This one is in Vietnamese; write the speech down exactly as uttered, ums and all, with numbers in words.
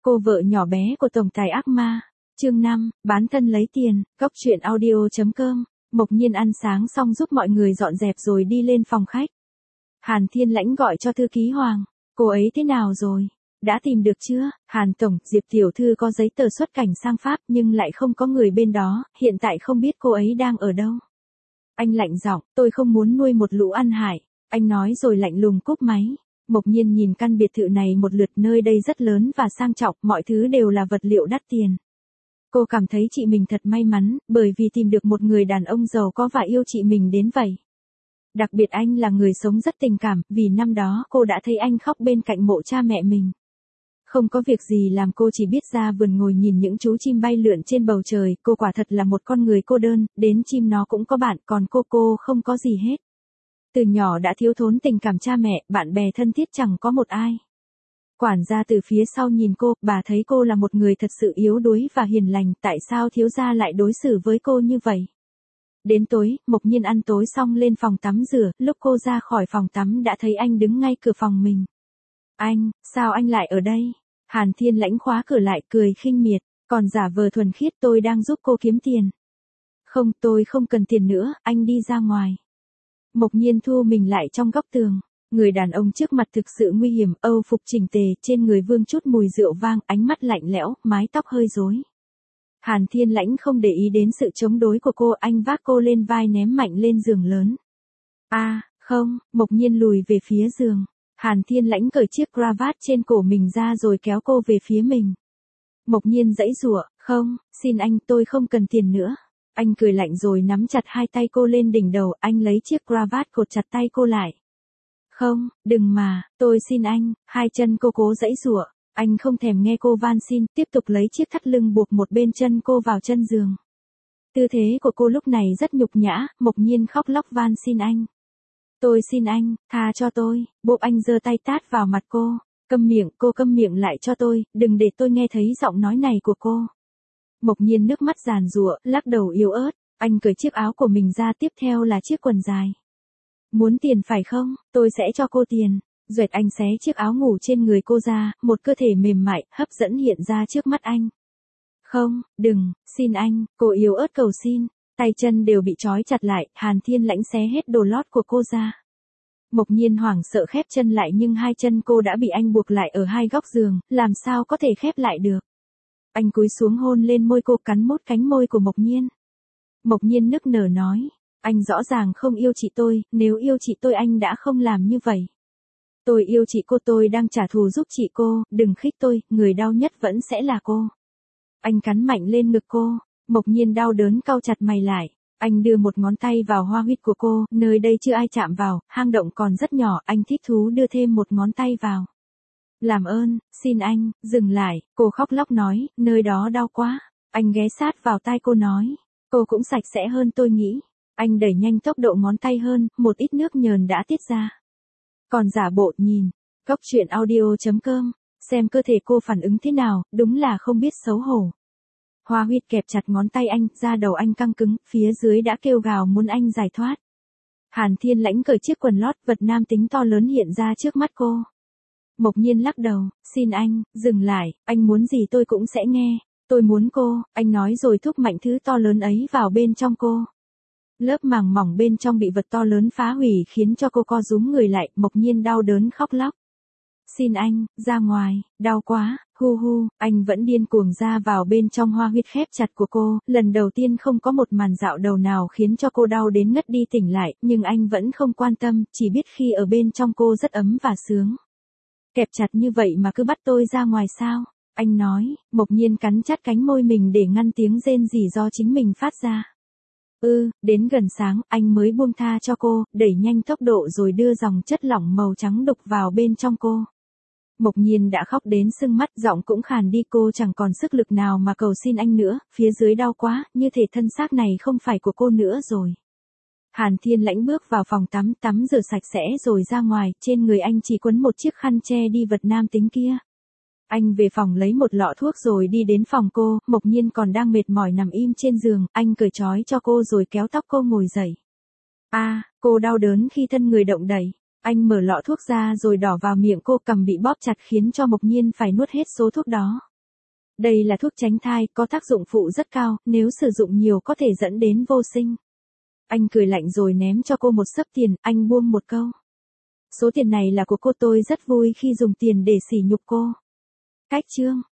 Cô vợ nhỏ bé của tổng tài ác ma. Chương năm, bán thân lấy tiền, góc truyện audio chấm com. Mộc Nhiên ăn sáng xong giúp mọi người dọn dẹp rồi đi lên phòng khách. Hàn Thiên Lãnh gọi cho thư ký Hoàng. Cô ấy thế nào rồi? Đã tìm được chưa? Hàn Tổng, Diệp Tiểu Thư có giấy tờ xuất cảnh sang Pháp nhưng lại không có người bên đó, hiện tại không biết cô ấy đang ở đâu. Anh lạnh giọng, tôi không muốn nuôi một lũ ăn hại. Anh nói rồi lạnh lùng cúp máy. Mộc Nhiên nhìn căn biệt thự này một lượt, nơi đây rất lớn và sang trọng, mọi thứ đều là vật liệu đắt tiền. Cô cảm thấy chị mình thật may mắn, bởi vì tìm được một người đàn ông giàu có và yêu chị mình đến vậy. Đặc biệt anh là người sống rất tình cảm, vì năm đó cô đã thấy anh khóc bên cạnh mộ cha mẹ mình. Không có việc gì làm cô chỉ biết ra vườn ngồi nhìn những chú chim bay lượn trên bầu trời, cô quả thật là một con người cô đơn, đến chim nó cũng có bạn, còn cô cô không có gì hết. Từ nhỏ đã thiếu thốn tình cảm cha mẹ, bạn bè thân thiết chẳng có một ai. Quản gia từ phía sau nhìn cô, bà thấy cô là một người thật sự yếu đuối và hiền lành, tại sao thiếu gia lại đối xử với cô như vậy? Đến tối, Mộc Nhiên ăn tối xong lên phòng tắm rửa, lúc cô ra khỏi phòng tắm đã thấy anh đứng ngay cửa phòng mình. Anh, sao anh lại ở đây? Hàn Thiên Lãnh khóa cửa lại, cười khinh miệt, còn giả vờ thuần khiết, tôi đang giúp cô kiếm tiền. Không, tôi không cần tiền nữa, anh đi ra ngoài. Mộc Nhiên thu mình lại trong góc tường. Người đàn ông trước mặt thực sự nguy hiểm, âu phục chỉnh tề, trên người vương chút mùi rượu vang, ánh mắt lạnh lẽo, mái tóc hơi rối. Hàn Thiên Lãnh không để ý đến sự chống đối của cô, anh vác cô lên vai ném mạnh lên giường lớn. A, à, không, Mộc Nhiên lùi về phía giường. Hàn Thiên Lãnh cởi chiếc cravat trên cổ mình ra rồi kéo cô về phía mình. Mộc Nhiên giãy giụa, không, xin anh, tôi không cần tiền nữa. Anh cười lạnh rồi nắm chặt hai tay cô lên đỉnh đầu, anh lấy chiếc cravat cột chặt tay cô lại. Không, đừng mà, tôi xin anh, hai chân cô cố giãy giụa. Anh không thèm nghe cô van xin, tiếp tục lấy chiếc thắt lưng buộc một bên chân cô vào chân giường. Tư thế của cô lúc này rất nhục nhã, Mộc Nhiên khóc lóc van xin anh. Tôi xin anh, tha cho tôi, bộ anh giơ tay tát vào mặt cô. Câm miệng, cô câm miệng lại cho tôi, đừng để tôi nghe thấy giọng nói này của cô. Mộc Nhiên nước mắt giàn giụa, lắc đầu yếu ớt, anh cởi chiếc áo của mình ra, tiếp theo là chiếc quần dài. Muốn tiền phải không, tôi sẽ cho cô tiền. Duệt anh xé chiếc áo ngủ trên người cô ra, một cơ thể mềm mại, hấp dẫn hiện ra trước mắt anh. Không, đừng, xin anh, cô yếu ớt cầu xin, tay chân đều bị trói chặt lại, Hàn Thiên Lãnh xé hết đồ lót của cô ra. Mộc Nhiên hoảng sợ khép chân lại nhưng hai chân cô đã bị anh buộc lại ở hai góc giường, làm sao có thể khép lại được. Anh cúi xuống hôn lên môi cô, cắn mốt cánh môi của Mộc Nhiên. Mộc Nhiên nức nở nói, anh rõ ràng không yêu chị tôi, nếu yêu chị tôi anh đã không làm như vậy. Tôi yêu chị cô, tôi đang trả thù giúp chị cô, đừng khích tôi, người đau nhất vẫn sẽ là cô. Anh cắn mạnh lên ngực cô, Mộc Nhiên đau đớn cau chặt mày lại. Anh đưa một ngón tay vào hoa huyệt của cô, nơi đây chưa ai chạm vào, hang động còn rất nhỏ, anh thích thú đưa thêm một ngón tay vào. Làm ơn, xin anh, dừng lại, cô khóc lóc nói, nơi đó đau quá. Anh ghé sát vào tai cô nói, cô cũng sạch sẽ hơn tôi nghĩ. Anh đẩy nhanh tốc độ ngón tay hơn, một ít nước nhờn đã tiết ra. Còn giả bộ nhìn, góc truyện audio chấm com, xem cơ thể cô phản ứng thế nào, đúng là không biết xấu hổ. Hoa huyệt kẹp chặt ngón tay anh, da đầu anh căng cứng, phía dưới đã kêu gào muốn anh giải thoát. Hàn Thiên Lãnh cởi chiếc quần lót, vật nam tính to lớn hiện ra trước mắt cô. Mộc Nhiên lắc đầu, xin anh, dừng lại, anh muốn gì tôi cũng sẽ nghe, tôi muốn cô, anh nói rồi thúc mạnh thứ to lớn ấy vào bên trong cô. Lớp màng mỏng bên trong bị vật to lớn phá hủy khiến cho cô co rúm người lại, Mộc Nhiên đau đớn khóc lóc. Xin anh, ra ngoài, đau quá, hu hu, anh vẫn điên cuồng ra vào bên trong hoa huyệt khép chặt của cô, lần đầu tiên không có một màn dạo đầu nào khiến cho cô đau đến ngất đi tỉnh lại, nhưng anh vẫn không quan tâm, chỉ biết khi ở bên trong cô rất ấm và sướng. Kẹp chặt như vậy mà cứ bắt tôi ra ngoài sao? Anh nói, Mộc Nhiên cắn chặt cánh môi mình để ngăn tiếng rên rỉ do chính mình phát ra. Ừ, đến gần sáng, anh mới buông tha cho cô, đẩy nhanh tốc độ rồi đưa dòng chất lỏng màu trắng đục vào bên trong cô. Mộc Nhiên đã khóc đến sưng mắt, giọng cũng khàn đi, cô chẳng còn sức lực nào mà cầu xin anh nữa, phía dưới đau quá, như thể thân xác này không phải của cô nữa rồi. Hàn Thiên Lãnh bước vào phòng tắm, tắm rửa sạch sẽ rồi ra ngoài, trên người anh chỉ quấn một chiếc khăn che đi vật nam tính kia. Anh về phòng lấy một lọ thuốc rồi đi đến phòng cô, Mộc Nhiên còn đang mệt mỏi nằm im trên giường, anh cởi trói cho cô rồi kéo tóc cô ngồi dậy. A, à, cô đau đớn khi thân người động đậy. Anh mở lọ thuốc ra rồi đỏ vào miệng cô, cầm bị bóp chặt khiến cho Mộc Nhiên phải nuốt hết số thuốc đó. Đây là thuốc tránh thai, có tác dụng phụ rất cao, nếu sử dụng nhiều có thể dẫn đến vô sinh. Anh cười lạnh rồi ném cho cô một xấp tiền, anh buông một câu. Số tiền này là của cô, tôi rất vui khi dùng tiền để sỉ nhục cô. Cách chương